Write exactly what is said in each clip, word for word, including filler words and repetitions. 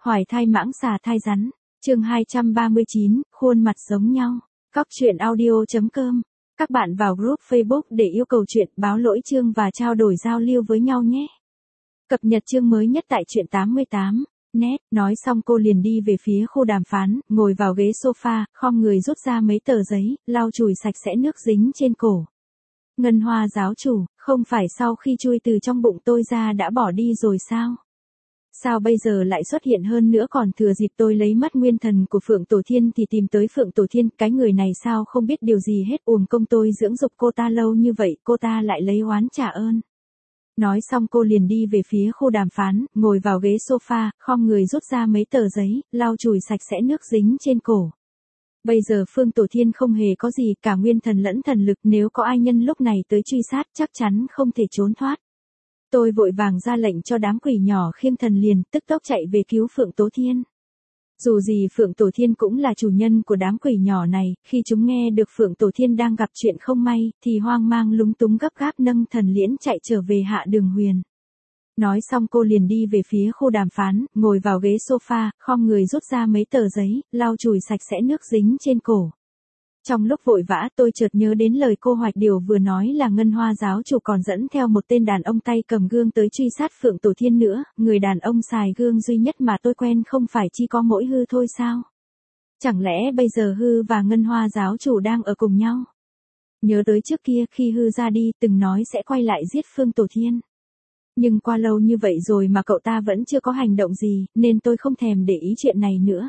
Hoài thai mãng xà thai rắn. Chương hai trăm ba mươi chín, khuôn mặt giống nhau. Cóc truyện audio.com. Các bạn vào group Facebook để yêu cầu chuyện, báo lỗi chương và trao đổi giao lưu với nhau nhé. Cập nhật chương mới nhất tại truyện tám mươi tám. Net, nói xong cô liền đi về phía khu đàm phán, ngồi vào ghế sofa, khom người rút ra mấy tờ giấy, lau chùi sạch sẽ nước dính trên cổ. Ngân Hoa giáo chủ, không phải sau khi chui từ trong bụng tôi ra đã bỏ đi rồi sao? Sao bây giờ lại xuất hiện hơn nữa, còn thừa dịp tôi lấy mất nguyên thần của Phượng Tổ Thiên thì tìm tới Phượng Tổ Thiên, cái người này sao không biết điều gì hết, uổng công tôi dưỡng dục cô ta lâu như vậy, cô ta lại lấy oán trả ơn. Nói xong cô liền đi về phía khu đàm phán, ngồi vào ghế sofa, khom người rút ra mấy tờ giấy, lau chùi sạch sẽ nước dính trên cổ. Bây giờ Phương Tổ Thiên không hề có gì, cả nguyên thần lẫn thần lực, nếu có ai nhân lúc này tới truy sát chắc chắn không thể trốn thoát. Tôi vội vàng ra lệnh cho đám quỷ nhỏ khiêng thần liền, tức tốc chạy về cứu Phượng Tổ Thiên. Dù gì Phượng Tổ Thiên cũng là chủ nhân của đám quỷ nhỏ này, khi chúng nghe được Phượng Tổ Thiên đang gặp chuyện không may, thì hoang mang lúng túng gấp gáp nâng thần liễn chạy trở về Hạ Đường Huyền. Nói xong cô liền đi về phía khu đàm phán, ngồi vào ghế sofa, khom người rút ra mấy tờ giấy, lau chùi sạch sẽ nước dính trên cổ. Trong lúc vội vã tôi chợt nhớ đến lời cô Hoạch Điều vừa nói là Ngân Hoa giáo chủ còn dẫn theo một tên đàn ông tay cầm gương tới truy sát Phượng Tổ Thiên nữa, người đàn ông xài gương duy nhất mà tôi quen không phải chỉ có mỗi Hư thôi sao? Chẳng lẽ bây giờ Hư và Ngân Hoa giáo chủ đang ở cùng nhau? Nhớ tới trước kia khi Hư ra đi từng nói sẽ quay lại giết Phương Tổ Thiên. Nhưng qua lâu như vậy rồi mà cậu ta vẫn chưa có hành động gì, nên tôi không thèm để ý chuyện này nữa.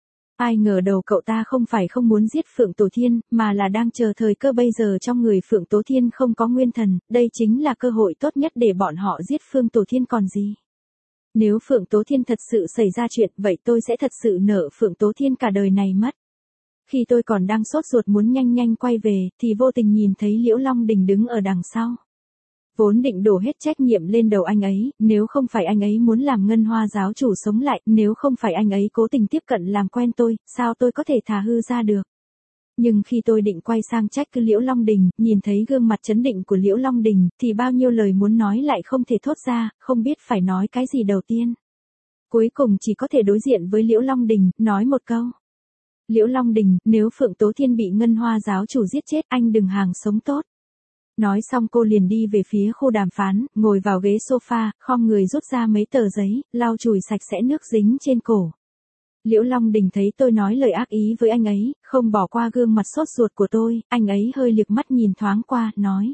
Ai ngờ đầu cậu ta không phải không muốn giết Phượng Tổ Thiên, mà là đang chờ thời cơ. Bây giờ trong người Phượng Tổ Thiên không có nguyên thần, đây chính là cơ hội tốt nhất để bọn họ giết Phương Tổ Thiên còn gì. Nếu Phượng Tổ Thiên thật sự xảy ra chuyện, vậy tôi sẽ thật sự nợ Phượng Tổ Thiên cả đời này mất. Khi tôi còn đang sốt ruột muốn nhanh nhanh quay về, thì vô tình nhìn thấy Liễu Long Đình đứng ở đằng sau. Vốn định đổ hết trách nhiệm lên đầu anh ấy, nếu không phải anh ấy muốn làm Ngân Hoa giáo chủ sống lại, nếu không phải anh ấy cố tình tiếp cận làm quen tôi, sao tôi có thể thả Hư ra được. Nhưng khi tôi định quay sang trách cứ Liễu Long Đình, nhìn thấy gương mặt trấn định của Liễu Long Đình, thì bao nhiêu lời muốn nói lại không thể thốt ra, không biết phải nói cái gì đầu tiên. Cuối cùng chỉ có thể đối diện với Liễu Long Đình, nói một câu. Liễu Long Đình, nếu Phượng Tố Thiên bị Ngân Hoa giáo chủ giết chết, anh đừng hàng sống tốt. Nói xong cô liền đi về phía khu đàm phán, ngồi vào ghế sofa, khom người rút ra mấy tờ giấy, lau chùi sạch sẽ nước dính trên cổ. Liễu Long Đình thấy tôi nói lời ác ý với anh ấy, không bỏ qua gương mặt sốt ruột của tôi, anh ấy hơi liếc mắt nhìn thoáng qua, nói.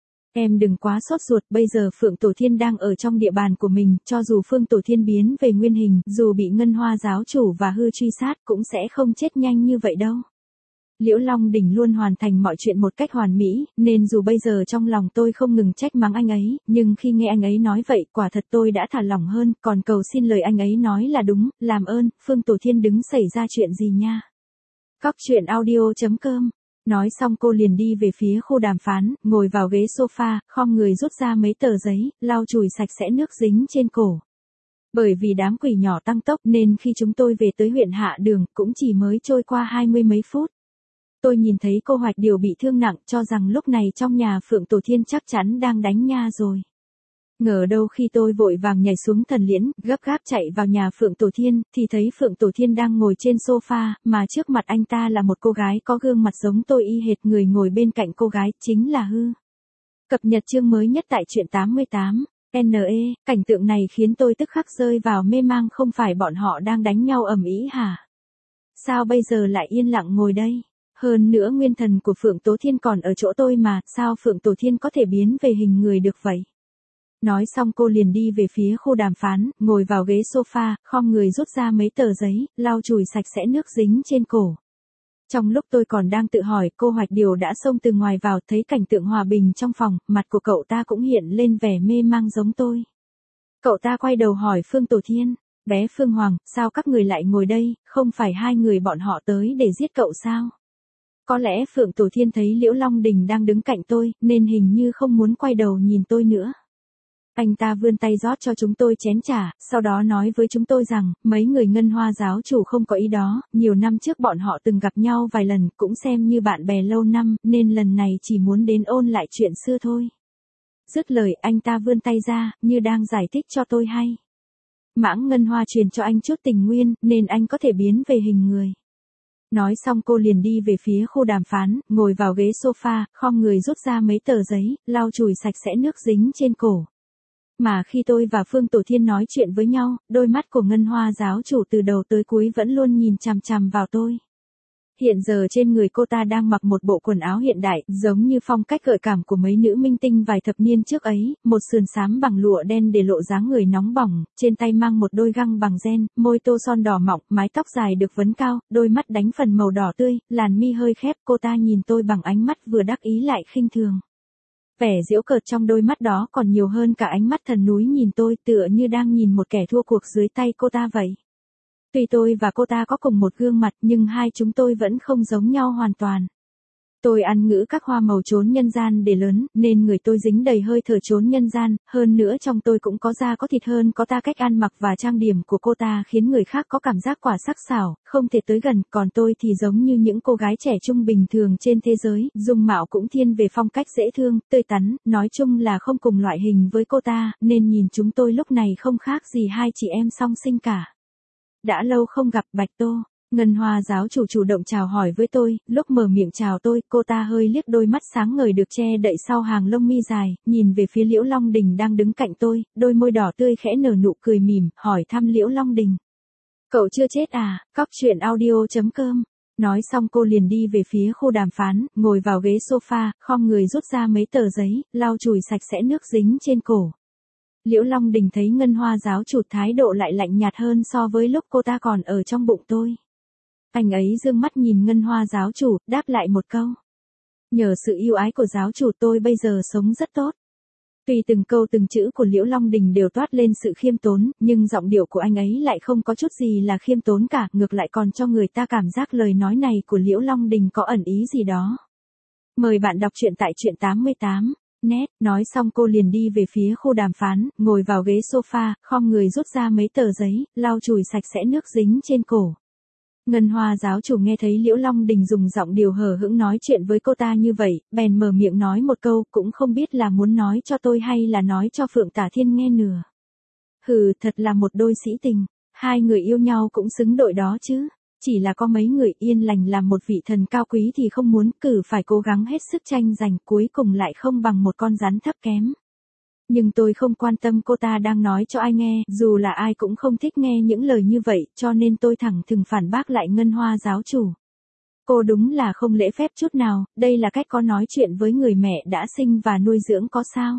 Em đừng quá sốt ruột, bây giờ Phượng Tổ Thiên đang ở trong địa bàn của mình, cho dù Phương Tổ Thiên biến về nguyên hình, dù bị Ngân Hoa giáo chủ và Hư truy sát cũng sẽ không chết nhanh như vậy đâu. Liễu Long Đình luôn hoàn thành mọi chuyện một cách hoàn mỹ, nên dù bây giờ trong lòng tôi không ngừng trách mắng anh ấy, nhưng khi nghe anh ấy nói vậy, quả thật tôi đã thả lỏng hơn, còn cầu xin lời anh ấy nói là đúng, làm ơn, Phương Tổ Thiên đứng xảy ra chuyện gì nha. Cóc truyện audio.com. Nói xong cô liền đi về phía khu đàm phán, ngồi vào ghế sofa, khom người rút ra mấy tờ giấy, lau chùi sạch sẽ nước dính trên cổ. Bởi vì đám quỷ nhỏ tăng tốc nên khi chúng tôi về tới huyện Hạ Đường, cũng chỉ mới trôi qua hai mươi mấy phút. Tôi nhìn thấy cô Hoạch Điều bị thương nặng, cho rằng lúc này trong nhà Phượng Tổ Thiên chắc chắn đang đánh nha rồi. Ngờ đâu khi tôi vội vàng nhảy xuống thần liễn, gấp gáp chạy vào nhà Phượng Tổ Thiên, thì thấy Phượng Tổ Thiên đang ngồi trên sofa, mà trước mặt anh ta là một cô gái có gương mặt giống tôi y hệt, người ngồi bên cạnh cô gái chính là Hư. Cập nhật chương mới nhất tại truyện tám mươi tám. en e, cảnh tượng này khiến tôi tức khắc rơi vào mê mang, không phải bọn họ đang đánh nhau ầm ĩ hả? Sao bây giờ lại yên lặng ngồi đây? Hơn nữa nguyên thần của Phượng Tố Thiên còn ở chỗ tôi mà, sao Phượng Tổ Thiên có thể biến về hình người được vậy? Nói xong cô liền đi về phía khu đàm phán, ngồi vào ghế sofa, khom người rút ra mấy tờ giấy, lau chùi sạch sẽ nước dính trên cổ. Trong lúc tôi còn đang tự hỏi, cô Hoạch Điều đã xông từ ngoài vào, thấy cảnh tượng hòa bình trong phòng, mặt của cậu ta cũng hiện lên vẻ mê mang giống tôi. Cậu ta quay đầu hỏi Phương Tổ Thiên, bé Phương Hoàng, sao các người lại ngồi đây, không phải hai người bọn họ tới để giết cậu sao? Có lẽ Phượng Tổ Thiên thấy Liễu Long Đình đang đứng cạnh tôi, nên hình như không muốn quay đầu nhìn tôi nữa. Anh ta vươn tay rót cho chúng tôi chén trà, sau đó nói với chúng tôi rằng, mấy người Ngân Hoa giáo chủ không có ý đó, nhiều năm trước bọn họ từng gặp nhau vài lần, cũng xem như bạn bè lâu năm, nên lần này chỉ muốn đến ôn lại chuyện xưa thôi. Dứt lời anh ta vươn tay ra, như đang giải thích cho tôi hay. Mãng Ngân Hoa truyền cho anh chút tình nguyên, nên anh có thể biến về hình người. Nói xong cô liền đi về phía khu đàm phán, ngồi vào ghế sofa, khom người rút ra mấy tờ giấy, lau chùi sạch sẽ nước dính trên cổ. Mà khi tôi và Phương Tổ Thiên nói chuyện với nhau, đôi mắt của Ngân Hoa giáo chủ từ đầu tới cuối vẫn luôn nhìn chằm chằm vào tôi. Hiện giờ trên người cô ta đang mặc một bộ quần áo hiện đại, giống như phong cách gợi cảm của mấy nữ minh tinh vài thập niên trước ấy, một sườn xám bằng lụa đen để lộ dáng người nóng bỏng, trên tay mang một đôi găng bằng ren, môi tô son đỏ mọng, mái tóc dài được vấn cao, đôi mắt đánh phần màu đỏ tươi, làn mi hơi khép, cô ta nhìn tôi bằng ánh mắt vừa đắc ý lại khinh thường. Vẻ giễu cợt trong đôi mắt đó còn nhiều hơn cả ánh mắt thần núi nhìn tôi, tựa như đang nhìn một kẻ thua cuộc dưới tay cô ta vậy. Tuy tôi và cô ta có cùng một gương mặt nhưng hai chúng tôi vẫn không giống nhau hoàn toàn. Tôi ăn ngữ các hoa màu trốn nhân gian để lớn, nên người tôi dính đầy hơi thở trốn nhân gian, hơn nữa trong tôi cũng có da có thịt hơn có ta, cách ăn mặc và trang điểm của cô ta khiến người khác có cảm giác quả sắc sảo, không thể tới gần, còn tôi thì giống như những cô gái trẻ trung bình thường trên thế giới, dung mạo cũng thiên về phong cách dễ thương, tươi tắn, nói chung là không cùng loại hình với cô ta, nên nhìn chúng tôi lúc này không khác gì hai chị em song sinh cả. Đã lâu không gặp, Bạch Tô. Ngân Hoa giáo chủ chủ động chào hỏi với tôi, lúc mở miệng chào tôi, cô ta hơi liếc đôi mắt sáng ngời được che đậy sau hàng lông mi dài, nhìn về phía Liễu Long Đình đang đứng cạnh tôi, đôi môi đỏ tươi khẽ nở nụ cười mỉm, hỏi thăm Liễu Long Đình. Cậu chưa chết à, cóc truyện audio chấm com. Nói xong cô liền đi về phía khu đàm phán, ngồi vào ghế sofa, khom người rút ra mấy tờ giấy, lau chùi sạch sẽ nước dính trên cổ. Liễu Long Đình thấy Ngân Hoa giáo chủ thái độ lại lạnh nhạt hơn so với lúc cô ta còn ở trong bụng tôi. Anh ấy dương mắt nhìn Ngân Hoa giáo chủ, đáp lại một câu. Nhờ sự yêu ái của giáo chủ tôi bây giờ sống rất tốt. Tuy từng câu từng chữ của Liễu Long Đình đều toát lên sự khiêm tốn, nhưng giọng điệu của anh ấy lại không có chút gì là khiêm tốn cả, ngược lại còn cho người ta cảm giác lời nói này của Liễu Long Đình có ẩn ý gì đó. Mời bạn đọc truyện tại truyện tám mươi tám. Nét, nói xong cô liền đi về phía khu đàm phán, ngồi vào ghế sofa, khom người rút ra mấy tờ giấy, lau chùi sạch sẽ nước dính trên cổ. Ngân Hoa giáo chủ nghe thấy Liễu Long Đình dùng giọng điều hờ hững nói chuyện với cô ta như vậy, bèn mở miệng nói một câu, cũng không biết là muốn nói cho tôi hay là nói cho Phượng Tả Thiên nghe nửa. Hừ, thật là một đôi sĩ tình, hai người yêu nhau cũng xứng đội đó chứ. Chỉ là có mấy người yên lành làm một vị thần cao quý thì không muốn, cử phải cố gắng hết sức tranh giành, cuối cùng lại không bằng một con rắn thấp kém. Nhưng tôi không quan tâm cô ta đang nói cho ai nghe, dù là ai cũng không thích nghe những lời như vậy, cho nên tôi thẳng thừng phản bác lại Ngân Hoa giáo chủ. Cô đúng là không lễ phép chút nào, đây là cách có nói chuyện với người mẹ đã sinh và nuôi dưỡng có sao?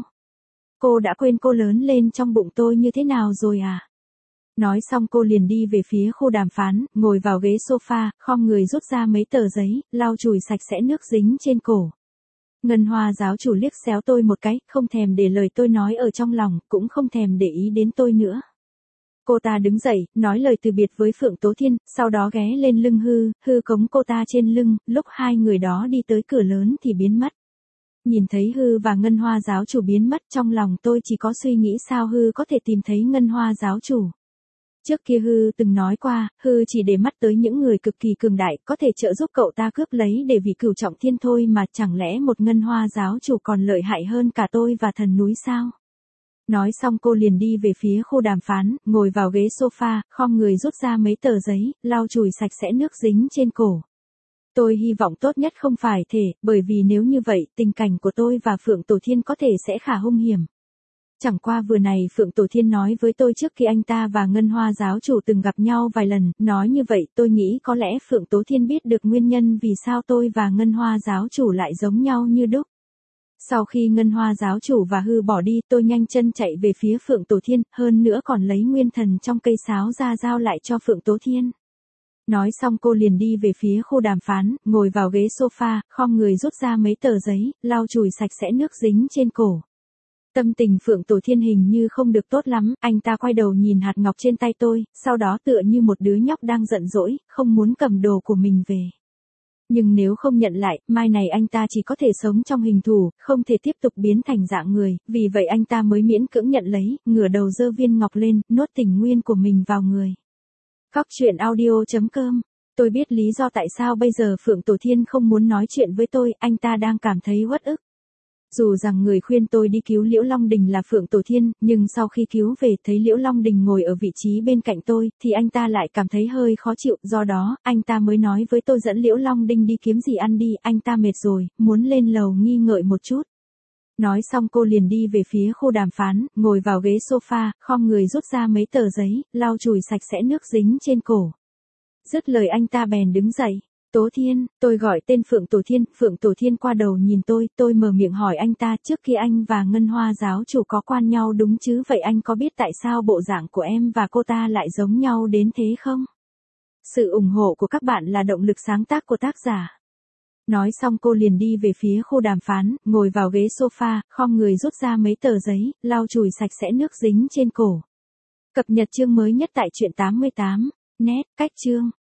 Cô đã quên cô lớn lên trong bụng tôi như thế nào rồi à? Nói xong cô liền đi về phía khu đàm phán, ngồi vào ghế sofa, khom người rút ra mấy tờ giấy, lau chùi sạch sẽ nước dính trên cổ. Ngân Hoa giáo chủ liếc xéo tôi một cái, không thèm để lời tôi nói ở trong lòng, cũng không thèm để ý đến tôi nữa. Cô ta đứng dậy, nói lời từ biệt với Phượng Tố Thiên, sau đó ghé lên lưng Hư, Hư cống cô ta trên lưng, lúc hai người đó đi tới cửa lớn thì biến mất. Nhìn thấy Hư và Ngân Hoa giáo chủ biến mất, trong lòng tôi chỉ có suy nghĩ sao Hư có thể tìm thấy Ngân Hoa giáo chủ. Trước kia Hư từng nói qua, Hư chỉ để mắt tới những người cực kỳ cường đại, có thể trợ giúp cậu ta cướp lấy để vì cửu trọng thiên thôi mà, chẳng lẽ một Ngân Hoa giáo chủ còn lợi hại hơn cả tôi và thần núi sao? Nói xong cô liền đi về phía khu đàm phán, ngồi vào ghế sofa, khom người rút ra mấy tờ giấy, lau chùi sạch sẽ nước dính trên cổ. Tôi hy vọng tốt nhất không phải thể, bởi vì nếu như vậy, tình cảnh của tôi và Phượng Tổ Thiên có thể sẽ khá hung hiểm. Chẳng qua vừa này Phượng Tổ Thiên nói với tôi trước khi anh ta và Ngân Hoa giáo chủ từng gặp nhau vài lần, nói như vậy tôi nghĩ có lẽ Phượng Tổ Thiên biết được nguyên nhân vì sao tôi và Ngân Hoa giáo chủ lại giống nhau như đúc. Sau khi Ngân Hoa giáo chủ và Hư bỏ đi, tôi nhanh chân chạy về phía Phượng Tổ Thiên, hơn nữa còn lấy nguyên thần trong cây sáo ra giao lại cho Phượng Tổ Thiên. Nói xong cô liền đi về phía khu đàm phán, ngồi vào ghế sofa, khom người rút ra mấy tờ giấy, lau chùi sạch sẽ nước dính trên cổ. Tâm tình Phượng Tổ Thiên hình như không được tốt lắm, anh ta quay đầu nhìn hạt ngọc trên tay tôi, sau đó tựa như một đứa nhóc đang giận dỗi, không muốn cầm đồ của mình về. Nhưng nếu không nhận lại, mai này anh ta chỉ có thể sống trong hình thù, không thể tiếp tục biến thành dạng người, vì vậy anh ta mới miễn cưỡng nhận lấy, ngửa đầu giơ viên ngọc lên, nuốt tình nguyên của mình vào người. Cóc truyện audio chấm com. Tôi biết lý do tại sao bây giờ Phượng Tổ Thiên không muốn nói chuyện với tôi, anh ta đang cảm thấy uất ức. Dù rằng người khuyên tôi đi cứu Liễu Long Đình là Phượng Tổ Thiên, nhưng sau khi cứu về thấy Liễu Long Đình ngồi ở vị trí bên cạnh tôi, thì anh ta lại cảm thấy hơi khó chịu, do đó, anh ta mới nói với tôi dẫn Liễu Long Đình đi kiếm gì ăn đi, anh ta mệt rồi, muốn lên lầu nghi ngợi một chút. Nói xong cô liền đi về phía khu đàm phán, ngồi vào ghế sofa, khom người rút ra mấy tờ giấy, lau chùi sạch sẽ nước dính trên cổ. Dứt lời anh ta bèn đứng dậy. Tố Thiên, tôi gọi tên Phượng Tổ Thiên, Phượng Tổ Thiên qua đầu nhìn tôi, tôi mở miệng hỏi anh ta trước khi anh và Ngân Hoa giáo chủ có quan nhau đúng chứ, vậy anh có biết tại sao bộ dạng của em và cô ta lại giống nhau đến thế không? Sự ủng hộ của các bạn là động lực sáng tác của tác giả. Nói xong cô liền đi về phía khu đàm phán, ngồi vào ghế sofa, khom người rút ra mấy tờ giấy, lau chùi sạch sẽ nước dính trên cổ. Cập nhật chương mới nhất tại truyện tám mươi tám, net, cách chương.